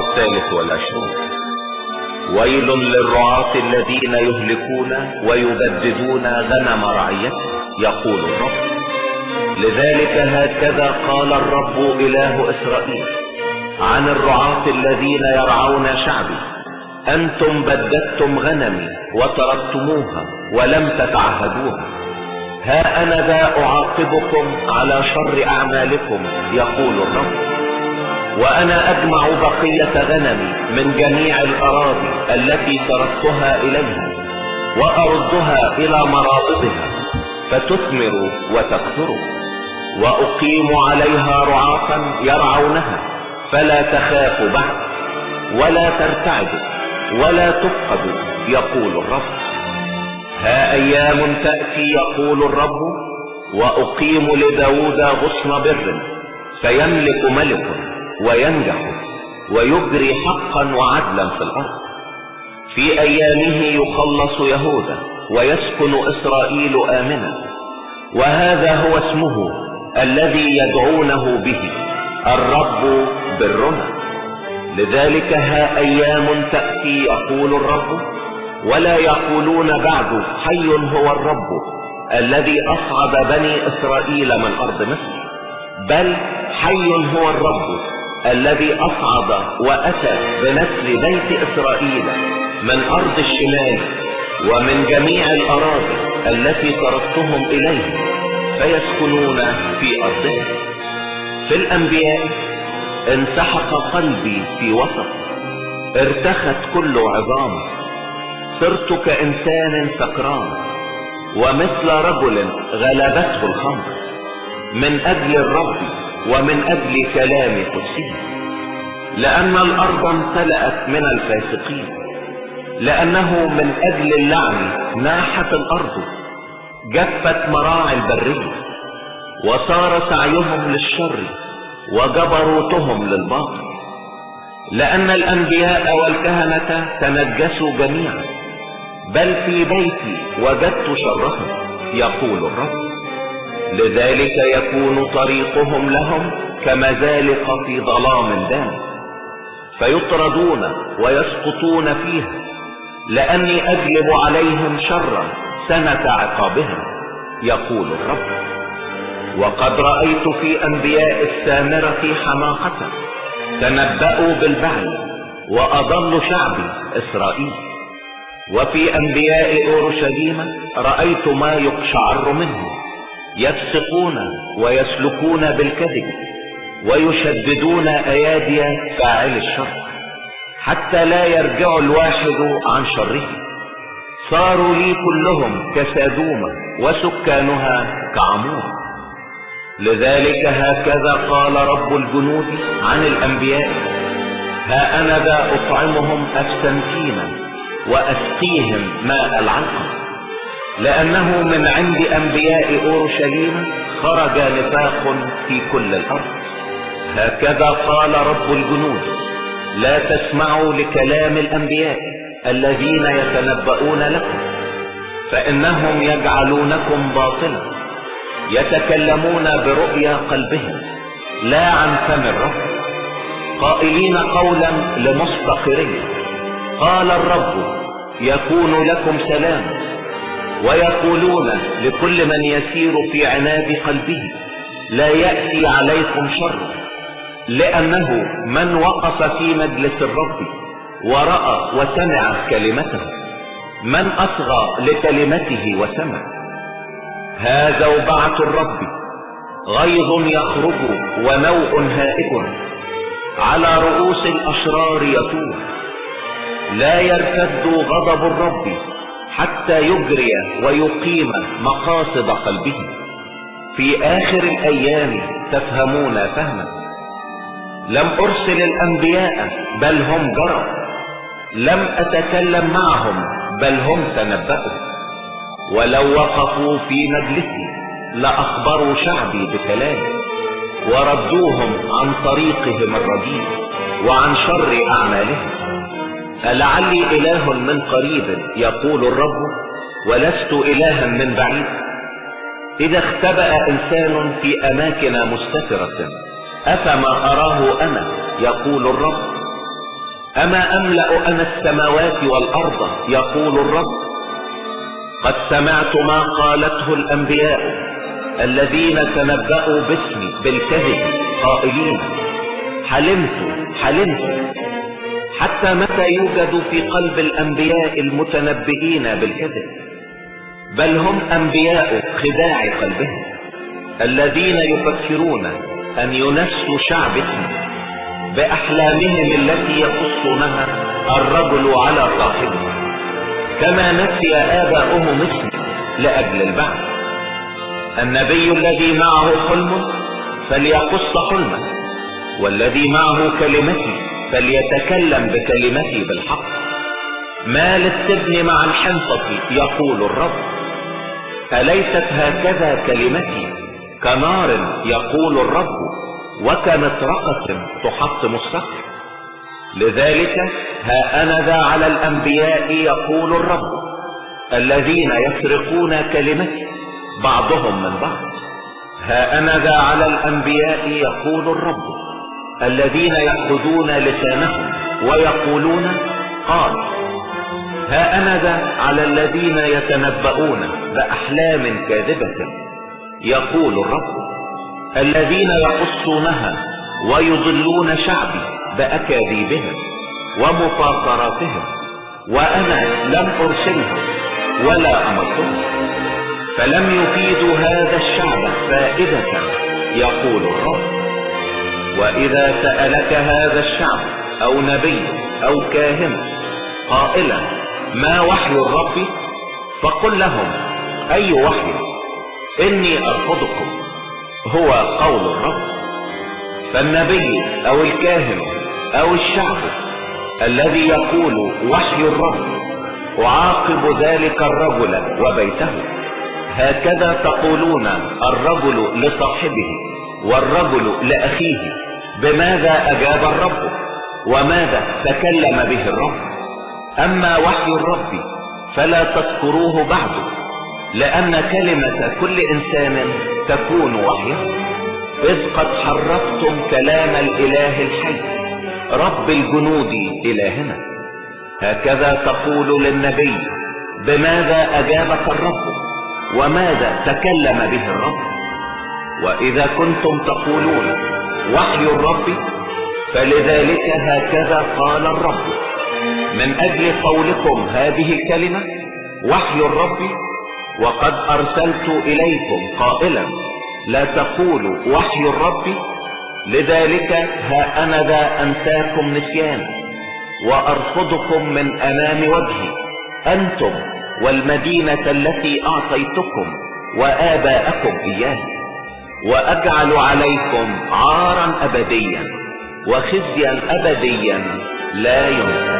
23. ويل للرعاة الذين يهلكون ويبددون غنم رعيته، يقول الرب. لذلك هكذا قال الرب إله إسرائيل عن الرعاة الذين يرعون شعبي: أنتم بددتم غنمي وتركتموها ولم تتعهدوها. ها أنا ذا أعاقبكم على شر أعمالكم، يقول الرب. وأنا أجمع بقية غنمي من جميع الأراضي التي تركتها إليهم وأردها إلى مرابضها فتثمر وتكثر، وأقيم عليها رعاة يرعونها فلا تخاف بعد ولا ترتعد ولا تفقد، يقول الرب. ها أيام تأتي، يقول الرب، وأقيم لداود غصن بر، فيملك ملك وينجح ويجري حقا وعدلا في الأرض. في أيامه يخلص يهوذا ويسكن إسرائيل آمنا، وهذا هو اسمه الذي يدعونه به: الرب برنا. لذلك ها أيام تأتي، يقول الرب، ولا يقولون بعد: حي هو الرب الذي أصعد بني إسرائيل من أرض مصر، بل حي هو الرب الذي أصعد وأتى بنسل بيت إسرائيل من أرض الشمال ومن جميع الأراضي التي تركتهم إليه فيسكنون في أرضهم. في الأنبياء انسحق قلبي في وسط، ارتخت كل عظام، صرت كإنسان سكران ومثل رجل غلبته الخمر، من أجل الرب ومن أجل كلام قدسه. لأن الأرض امتلأت من الفاسقين، لأنه من أجل اللعن ناحت الأرض، جفت مراعي البرية، وصار سعيهم للشر وجبروتهم للباطل. لأن الأنبياء والكهنة تنجسوا جميعا، بل في بيتي وجدت شرهم، يقول الرب. لذلك يكون طريقهم لهم كمزالق في ظلام دامس، فيطردون ويسقطون فيها، لأني أجلب عليهم شرا سنة عقابهم، يقول الرب. وقد رأيت في أنبياء السامرة حماقة، تنبأوا بالبعل وأضلوا شعبي إسرائيل. وفي أنبياء أورشليم رأيت ما يقشعر منه، يفسقون ويسلكون بالكذب ويشددون أيادي فاعل الشر، حتى لا يرجع الواحد عن شره. صاروا لي كلهم كسادوم وسكانها كعمور. لذلك هكذا قال رب الجنود عن الأنبياء: ها أنا ذا أطعمهم أفسنتينا وأسقيهم ماء العلقم، لأنه من عند أنبياء أورشليم خرج نفاق في كل الأرض. هكذا قال رب الجنود: لا تسمعوا لكلام الأنبياء الذين يتنبؤون لكم، فإنهم يجعلونكم باطلا، يتكلمون برؤيا قلبهم لا عن فم الرب، قائلين قولا لمستقرين: قال الرب يكون لكم سلام. ويقولون لكل من يسير في عناد قلبه: لا يأتي عليكم شر، لأنه من وقف في مجلس الرب ورأى وسمع كلمته، من أصغى لكلمته وسمع. هذا وبعث الرب، غيظ يخرج ونوء هائج، على رؤوس الأشرار يطول. لا يرتد غضب الرب حتى يجري ويقيم مقاصد قلبه. في آخر الأيام تفهمون فهما. لم أرسل الأنبياء بل هم جروا، لم أتكلم معهم بل هم تنبأوا. ولو وقفوا في مجلسي لأخبروا شعبي بكلامي، وردوهم عن طريقهم الرديء وعن شر أعمالهم. ألعلي إله من قريب، يقول الرب، ولست إلها من بعيد. إذا اختبأ إنسان في أماكن مستترة أفما أراه أنا، يقول الرب. أما أملأ أنا السماوات والأرض يقول الرب. قد سمعت ما قالته الأنبياء الذين تنبأوا باسمي بالكذب قائلين حلمت. حتى متى يوجد في قلب الأنبياء المتنبئين بالكذب؟ بل هم أنبياء خداع قلبهم الذين يفكرون أن ينسوا شعب اسمي بأحلامهم التي يقصونها الرجل على صاحبه، كما نسي آباؤهم اسمي لأجل البعث. النبي الذي معه حلم فليقص حلمه، والذي معه كلمتي فليتكلم بكلمتي بالحق. ما للسجن مع الحنطة يقول الرب. أليست هكذا كلمتي كنار يقول الرب وكمطرقة تحطم الصخر؟ لذلك ها أنا ذا على الأنبياء يقول الرب الذين يسرقون كلمتي بعضهم من بعض. ها أنا ذا على الأنبياء يقول الرب الذين يأخذون لسانهم ويقولون قال. ها أنا ذا على الذين يتنبؤون بأحلام كاذبة يقول الرب الذين يقصونها ويضلون شعبي بأكاذيبهم ومفاخراتهم، وأنا لم أرسلهم ولا أمرتهم، فلم يفيدوا هذا الشعب فائدة يقول الرب. وإذا سألك هذا الشعب أو نبي أو كاهن قائلا ما وحي الرب؟ فقل لهم أي وحي؟ إني أرفضكم، هو قول الرب. فالنبي أو الكاهن أو الشعب الذي يقول وحي الرب أعاقب ذلك الرجل وبيته. هكذا تقولون الرجل لصاحبه والرجل لأخيه بماذا أجاب الرب وماذا تكلم به الرب. أما وحي الرب فلا تذكروه بعد، لأن كلمة كل إنسان تكون وحيه، إذ قد حرفتم كلام الإله الحي رب الجنود إلهنا. هكذا تقول للنبي بماذا أجابك الرب وماذا تكلم به الرب. وإذا كنتم تقولون وحي الرب فلذلك هكذا قال الرب من أجل قولكم هذه الكلمة وحي الرب، وقد أرسلت إليكم قائلا لا تقولوا وحي الرب، لذلك ها أنا ذا أنساكم نسيانا وأرفضكم من أمام وجهي أنتم والمدينة التي أعطيتكم وآباءكم إياها، وأجعل عليكم عارا أبديا وخزيا أبديا لا ينسى.